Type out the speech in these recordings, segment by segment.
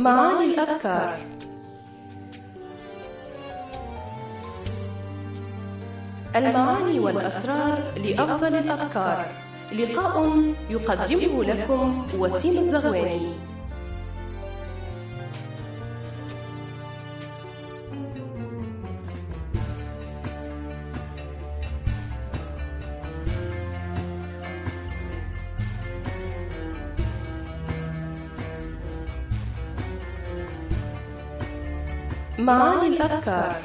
معاني الأفكار. المعاني والأسرار لأفضل الأفكار. لقاء يقدمه لكم وسيم الزغواني. معاني الأفكار.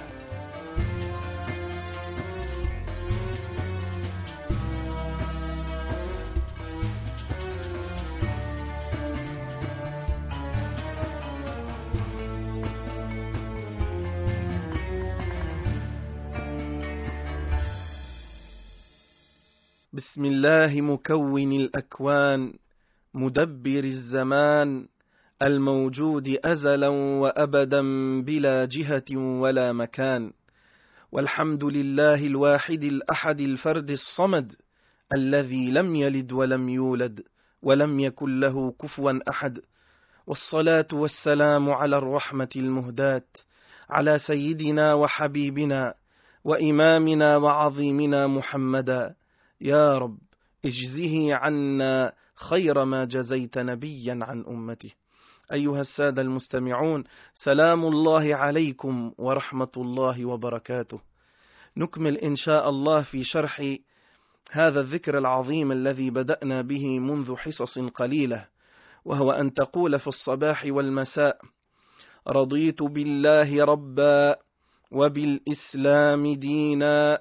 بسم الله مكون الأكوان، مدبر الزمان، الموجود أزلا وأبدا بلا جهة ولا مكان. والحمد لله الواحد الأحد الفرد الصمد، الذي لم يلد ولم يولد ولم يكن له كفوا أحد. والصلاة والسلام على الرحمة المهداة، على سيدنا وحبيبنا وإمامنا وعظيمنا محمدا. يا رب اجزه عنا خير ما جزيت نبيا عن أمته. أيها السادة المستمعون، سلام الله عليكم ورحمة الله وبركاته. نكمل إن شاء الله في شرح هذا الذكر العظيم الذي بدأنا به منذ حصص قليلة، وهو أن تقول في الصباح والمساء: رضيت بالله ربا وبالإسلام دينا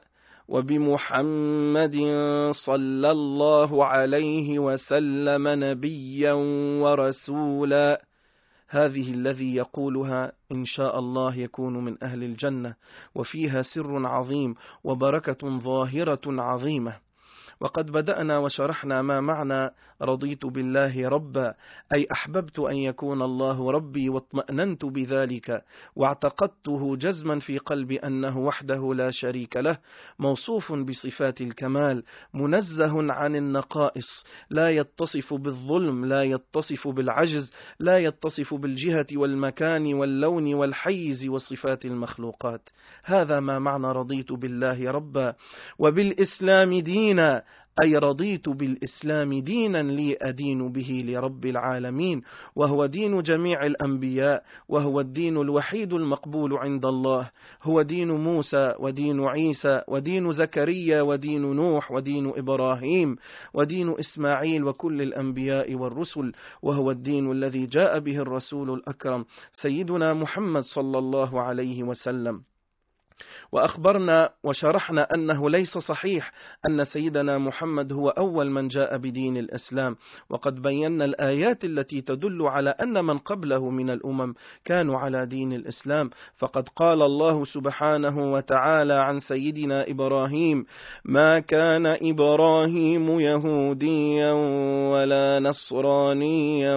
وبمحمد صلى الله عليه وسلم نبيا ورسولا. هذه الذي يقولها إن شاء الله يكون من أهل الجنة، وفيها سر عظيم وبركة ظاهرة عظيمة. وقد بدأنا وشرحنا ما معنى رضيت بالله ربا، أي أحببت أن يكون الله ربي واطمأننت بذلك، واعتقدته جزما في قلبي أنه وحده لا شريك له، موصوف بصفات الكمال، منزه عن النقائص، لا يتصف بالظلم، لا يتصف بالعجز، لا يتصف بالجهة والمكان واللون والحيز وصفات المخلوقات. هذا ما معنى رضيت بالله ربا وبالإسلام دينا، أي رضيت بالإسلام دينا لي أدين به لرب العالمين، وهو دين جميع الأنبياء، وهو الدين الوحيد المقبول عند الله. هو دين موسى ودين عيسى ودين زكريا ودين نوح ودين إبراهيم ودين إسماعيل وكل الأنبياء والرسل، وهو الدين الذي جاء به الرسول الأكرم سيدنا محمد صلى الله عليه وسلم. وأخبرنا وشرحنا أنه ليس صحيح أن سيدنا محمد هو أول من جاء بدين الإسلام، وقد بينا الآيات التي تدل على أن من قبله من الأمم كانوا على دين الإسلام. فقد قال الله سبحانه وتعالى عن سيدنا إبراهيم: ما كان إبراهيم يهوديا ولا نصرانيا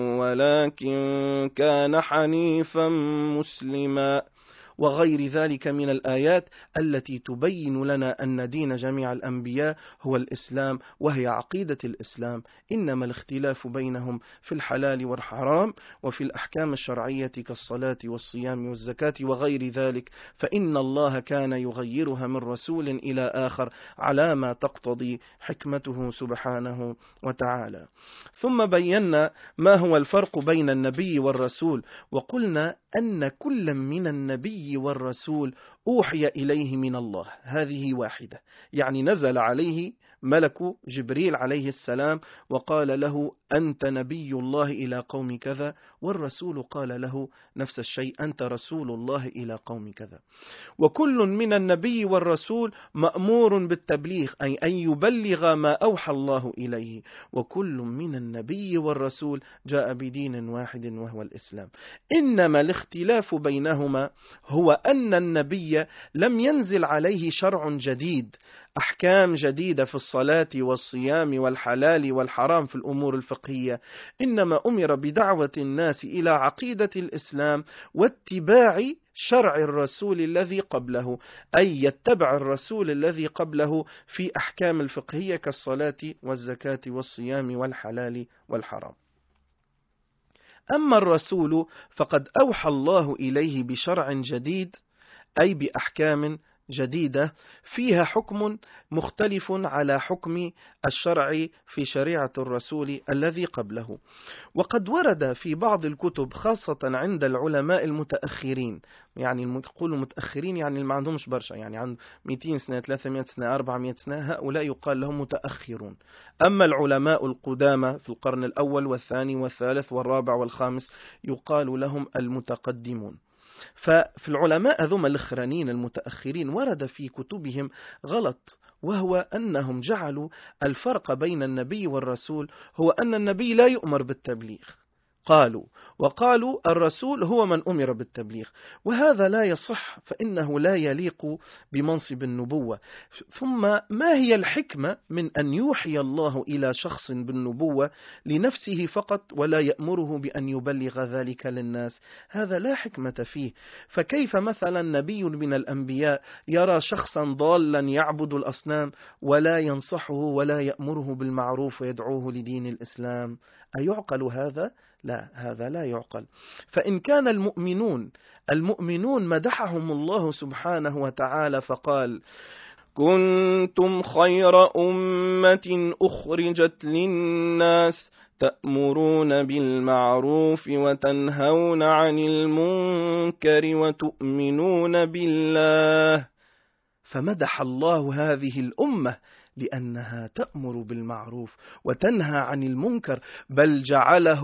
ولكن كان حنيفا مسلما، وغير ذلك من الآيات التي تبين لنا أن دين جميع الأنبياء هو الإسلام، وهي عقيدة الإسلام، إنما الاختلاف بينهم في الحلال والحرام وفي الأحكام الشرعية كالصلاة والصيام والزكاة وغير ذلك، فإن الله كان يغيرها من رسول إلى آخر على ما تقتضي حكمته سبحانه وتعالى. ثم بينا ما هو الفرق بين النبي والرسول، وقلنا أن كل من النبي والرسول أوحي إليه من الله، هذه واحدة، يعني نزل عليه ملك جبريل عليه السلام وقال له: أنت نبي الله إلى قوم كذا، والرسول قال له نفس الشيء: أنت رسول الله إلى قوم كذا. وكل من النبي والرسول مأمور بالتبليغ، أي أن يبلغ ما أوحى الله إليه، وكل من النبي والرسول جاء بدين واحد وهو الإسلام. إنما الاختلاف بينهما هو أن النبي لم ينزل عليه شرع جديد، أحكام جديدة في الصلاة والصيام والحلال والحرام في الأمور الفقهية، إنما أمر بدعوة الناس إلى عقيدة الإسلام واتباع شرع الرسول الذي قبله، أي يتبع الرسول الذي قبله في أحكام الفقهية كالصلاة والزكاة والصيام والحلال والحرام. أما الرسول فقد أوحى الله إليه بشرع جديد، أي بأحكام جديدة فيها حكم مختلف على حكم الشرع في شريعة الرسول الذي قبله. وقد ورد في بعض الكتب خاصة عند العلماء المتأخرين، يعني يقولوا متأخرين يعني ما عندهمش برشا، يعني عند 200 سنة 300 سنة 400 سنة، هؤلاء يقال لهم متأخرون. أما العلماء القدامى في القرن الأول والثاني والثالث والرابع والخامس يقال لهم المتقدمون. ففي العلماء ذوما الأخرانيين المتأخرين ورد في كتبهم غلط، وهو أنهم جعلوا الفرق بين النبي والرسول هو أن النبي لا يؤمر بالتبليغ، وقالوا الرسول هو من أمر بالتبليغ، وهذا لا يصح، فإنه لا يليق بمنصب النبوة. ثم ما هي الحكمة من أن يوحي الله إلى شخص بالنبوة لنفسه فقط ولا يأمره بأن يبلغ ذلك للناس؟ هذا لا حكمة فيه. فكيف مثلا نبي من الأنبياء يرى شخصا ضالا يعبد الأصنام ولا ينصحه ولا يأمره بالمعروف ويدعوه لدين الإسلام؟ أيعقل هذا؟ لا، هذا لا يعقل. فإن كان المؤمنون مدحهم الله سبحانه وتعالى فقال: كنتم خير أمة أخرجت للناس تأمرون بالمعروف وتنهون عن المنكر وتؤمنون بالله. فمدح الله هذه الأمة لأنها تأمر بالمعروف وتنهى عن المنكر، بل جعله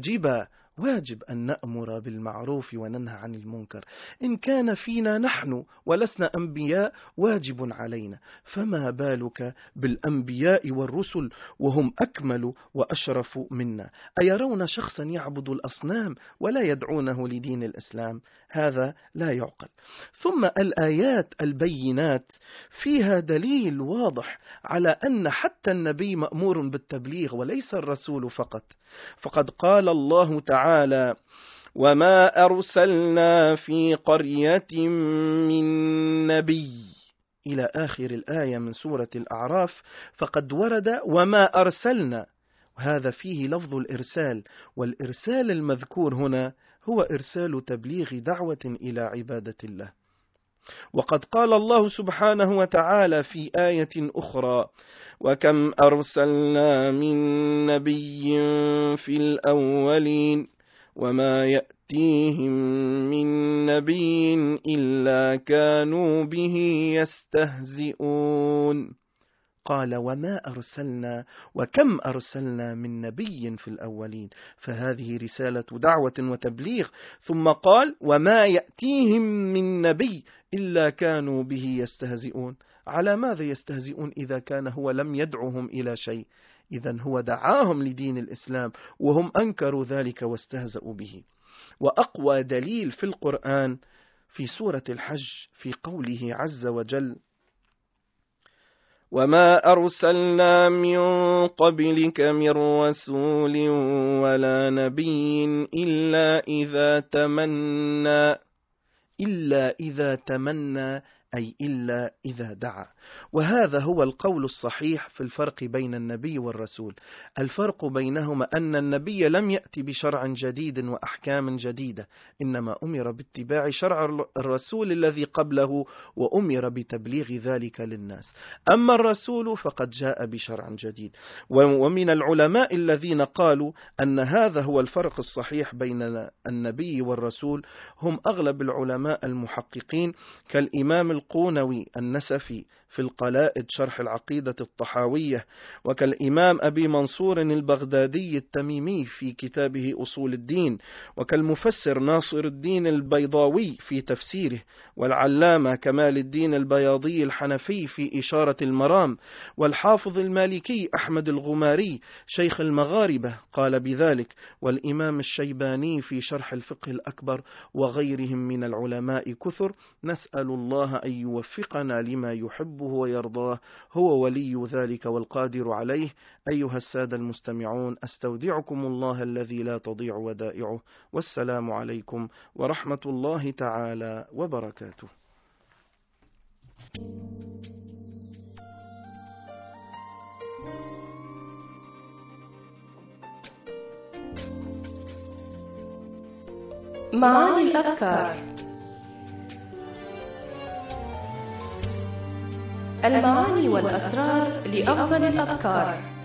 واجب أن نأمر بالمعروف وننهى عن المنكر. إن كان فينا نحن ولسنا أنبياء واجب علينا، فما بالك بالأنبياء والرسل وهم أكمل وأشرف منا؟ أيرون شخصا يعبد الأصنام ولا يدعونه لدين الإسلام؟ هذا لا يعقل. ثم الآيات البينات فيها دليل واضح على أن حتى النبي مأمور بالتبليغ وليس الرسول فقط. فقد قال الله تعالى: وما أرسلنا في قرية من نبي، إلى آخر الآية من سورة الأعراف. فقد ورد وما أرسلنا، وهذا فيه لفظ الإرسال، والإرسال المذكور هنا هو إرسال تبليغ دعوة إلى عبادة الله. وقد قال الله سبحانه وتعالى في آية أخرى: وكم أرسلنا من نبي في الأولين وما يأتيهم من نبي إلا كانوا به يستهزئون. قال وما أرسلنا وكم أرسلنا من نبي في الأولين، فهذه رسالة دعوة وتبليغ. ثم قال وما يأتيهم من نبي إلا كانوا به يستهزئون. على ماذا يستهزئون إذا كان هو لم يدعوهم إلى شيء؟ إذن هو دعاهم لدين الإسلام وهم أنكروا ذلك واستهزأوا به. وأقوى دليل في القرآن في سورة الحج في قوله عز وجل: وما أرسلنا من قبلك من رسول ولا نبي إلا إذا تمنى أي إلا إذا دعا. وهذا هو القول الصحيح في الفرق بين النبي والرسول. الفرق بينهما أن النبي لم يأتي بشرع جديد وأحكام جديدة، إنما أمر باتباع شرع الرسول الذي قبله وأمر بتبليغ ذلك للناس. أما الرسول فقد جاء بشرع جديد. ومن العلماء الذين قالوا أن هذا هو الفرق الصحيح بين النبي والرسول هم أغلب العلماء المحققين كالإمام القونوي النسفي في القلائد شرح العقيدة الطحاوية، وكالإمام أبي منصور البغدادي التميمي في كتابه أصول الدين، وكالمفسر ناصر الدين البيضاوي في تفسيره، والعلامة كمال الدين البياضي الحنفي في إشارة المرام، والحافظ المالكي أحمد الغماري شيخ المغاربة قال بذلك، والإمام الشيباني في شرح الفقه الأكبر، وغيرهم من العلماء كثر. نسأل الله أن يوفقنا لما يحبه ويرضاه، هو ولي ذلك والقادر عليه. أيها السادة المستمعون، أستودعكم الله الذي لا تضيع ودائعه، والسلام عليكم ورحمة الله تعالى وبركاته. معاني الأذكار. المعاني والأسرار لأفضل الأذكار.